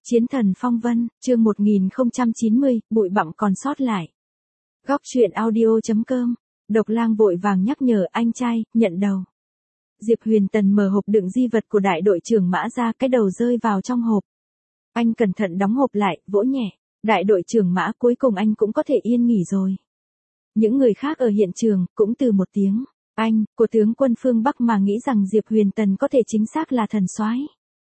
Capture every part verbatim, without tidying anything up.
Chiến thần phong vân, chương một nghìn không trăm chín mươi, bụi bặm còn sót lại. Góc truyện audio chấm com. Độc Lang vội vàng nhắc nhở anh trai, nhận đầu. Diệp Huyền Tần mở hộp đựng di vật của đại đội trưởng Mã ra, cái đầu rơi vào trong hộp. Anh cẩn thận đóng hộp lại, vỗ nhẹ. Đại đội trưởng Mã, cuối cùng anh cũng có thể yên nghỉ rồi. Những người khác ở hiện trường cũng từ một tiếng anh của tướng quân phương Bắc mà nghĩ rằng Diệp Huyền Tần có thể chính xác là thần soái.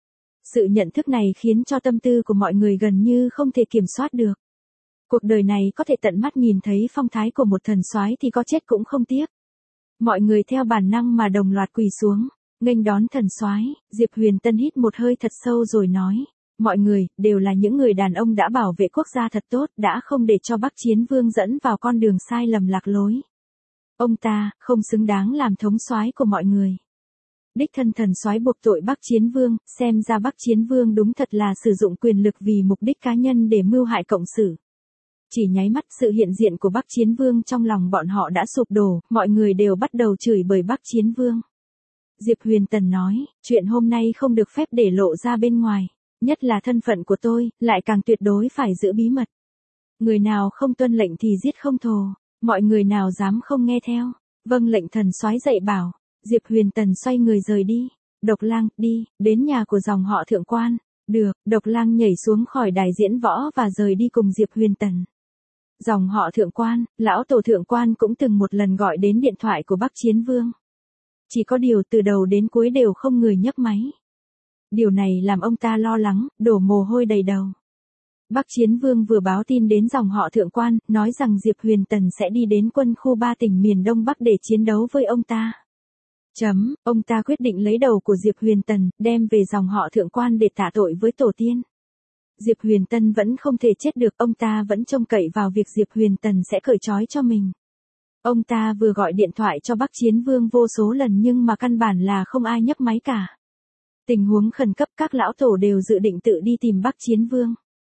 Sự nhận thức này khiến cho tâm tư của mọi người gần như không thể kiểm soát được. Cuộc đời này có thể tận mắt nhìn thấy phong thái của một thần soái thì có chết cũng không tiếc. Mọi người theo bản năng mà đồng loạt quỳ xuống, nghênh đón thần soái. Diệp Huyền Tân hít một hơi thật sâu rồi nói, mọi người đều là những người đàn ông đã bảo vệ quốc gia thật tốt, đã không để cho Bắc Chiến Vương dẫn vào con đường sai lầm lạc lối. Ông ta không xứng đáng làm thống soái của mọi người. Đích thân thần soái buộc tội Bắc Chiến Vương, xem ra Bắc Chiến Vương đúng thật là sử dụng quyền lực vì mục đích cá nhân để mưu hại cộng sự. Chỉ nháy mắt, sự hiện diện của Bắc Chiến Vương trong lòng bọn họ đã sụp đổ, mọi người đều bắt đầu chửi bới Bắc Chiến Vương. Diệp Huyền Tần nói, chuyện hôm nay không được phép để lộ ra bên ngoài, nhất là thân phận của tôi, lại càng tuyệt đối phải giữ bí mật. Người nào không tuân lệnh thì giết không thồ, mọi người nào dám không nghe theo. Vâng lệnh thần soái dạy bảo. Diệp Huyền Tần xoay người rời đi. Độc Lang, đi, đến nhà của dòng họ Thượng Quan. Được, Độc Lang nhảy xuống khỏi đài diễn võ và rời đi cùng Diệp Huyền Tần. Dòng họ Thượng Quan, lão tổ Thượng Quan cũng từng một lần gọi đến điện thoại của Bắc Chiến Vương. Chỉ có điều từ đầu đến cuối đều không người nhấc máy. Điều này làm ông ta lo lắng, đổ mồ hôi đầy đầu. Bắc Chiến Vương vừa báo tin đến dòng họ Thượng Quan, nói rằng Diệp Huyền Tần sẽ đi đến quân khu ba tỉnh miền Đông Bắc để chiến đấu với ông ta. Chấm, ông ta quyết định lấy đầu của Diệp Huyền Tần, đem về dòng họ Thượng Quan để tạ tội với tổ tiên. Diệp Huyền Tần vẫn không thể chết được, ông ta vẫn trông cậy vào việc Diệp Huyền Tần sẽ cởi trói cho mình. Ông ta vừa gọi điện thoại cho Bắc Chiến Vương vô số lần nhưng mà căn bản là không ai nhấc máy cả. Tình huống khẩn cấp, các lão tổ đều dự định tự đi tìm Bắc Chiến Vương.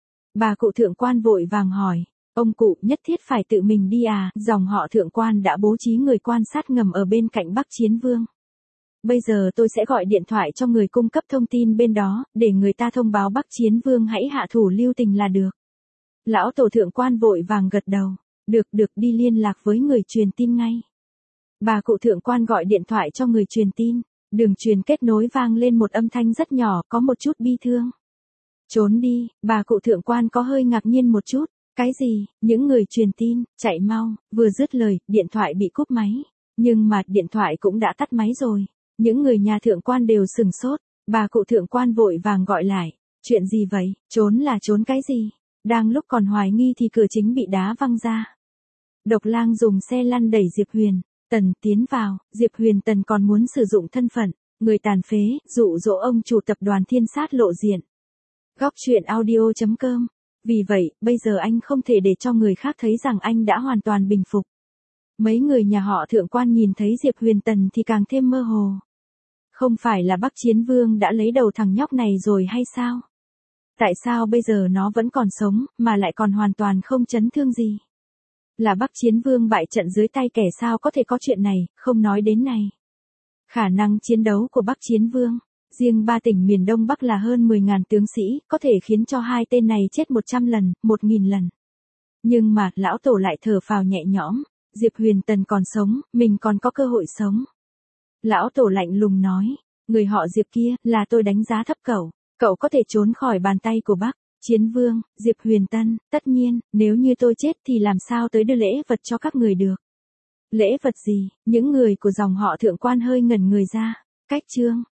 Bà cụ Thượng Quan vội vàng hỏi, ông cụ nhất thiết phải tự mình đi à? Dòng họ Thượng Quan đã bố trí người quan sát ngầm ở bên cạnh Bắc Chiến Vương. Bây giờ tôi sẽ gọi điện thoại cho người cung cấp thông tin bên đó, để người ta thông báo Bắc Chiến Vương hãy hạ thủ lưu tình là được. Lão tổ Thượng Quan vội vàng gật đầu, được được đi liên lạc với người truyền tin ngay. Bà cụ Thượng Quan gọi điện thoại cho người truyền tin, đường truyền kết nối vang lên một âm thanh rất nhỏ, có một chút bi thương. Trốn đi, bà cụ Thượng Quan có hơi ngạc nhiên một chút. Cái gì? Những người truyền tin, chạy mau. Vừa dứt lời, điện thoại bị cúp máy. Nhưng mà điện thoại cũng đã tắt máy rồi. Những người nhà Thượng Quan đều sừng sốt. Bà cụ Thượng Quan vội vàng gọi lại. Chuyện gì vậy? Trốn là trốn cái gì? Đang lúc còn hoài nghi thì cửa chính bị đá văng ra. Độc Lang dùng xe lăn đẩy Diệp Huyền Tần tiến vào. Diệp Huyền Tần còn muốn sử dụng thân phận người tàn phế, dụ dỗ ông chủ tập đoàn Thiên Sát lộ diện. Góc truyện audio chấm com. Vì vậy, bây giờ anh không thể để cho người khác thấy rằng anh đã hoàn toàn bình phục. Mấy người nhà họ Thượng Quan nhìn thấy Diệp Huyền Tần thì càng thêm mơ hồ. Không phải là Bắc Chiến Vương đã lấy đầu thằng nhóc này rồi hay sao? Tại sao bây giờ nó vẫn còn sống, mà lại còn hoàn toàn không chấn thương gì? Là Bắc Chiến Vương bại trận dưới tay kẻ sao có thể có chuyện này, không nói đến này. Khả năng chiến đấu của Bắc Chiến Vương, riêng ba tỉnh miền Đông Bắc là hơn mười nghìn tướng sĩ, có thể khiến cho hai tên này chết một trăm lần, một nghìn lần. Nhưng mà, lão tổ lại thở phào nhẹ nhõm, Diệp Huyền Tần còn sống, mình còn có cơ hội sống. Lão tổ lạnh lùng nói, người họ Diệp kia, là tôi đánh giá thấp cậu, cậu có thể trốn khỏi bàn tay của Bắc Chiến Vương. Diệp Huyền Tần, tất nhiên, nếu như tôi chết thì làm sao tới đưa lễ vật cho các người được. Lễ vật gì? Những người của dòng họ Thượng Quan hơi ngẩn người ra. Cách chương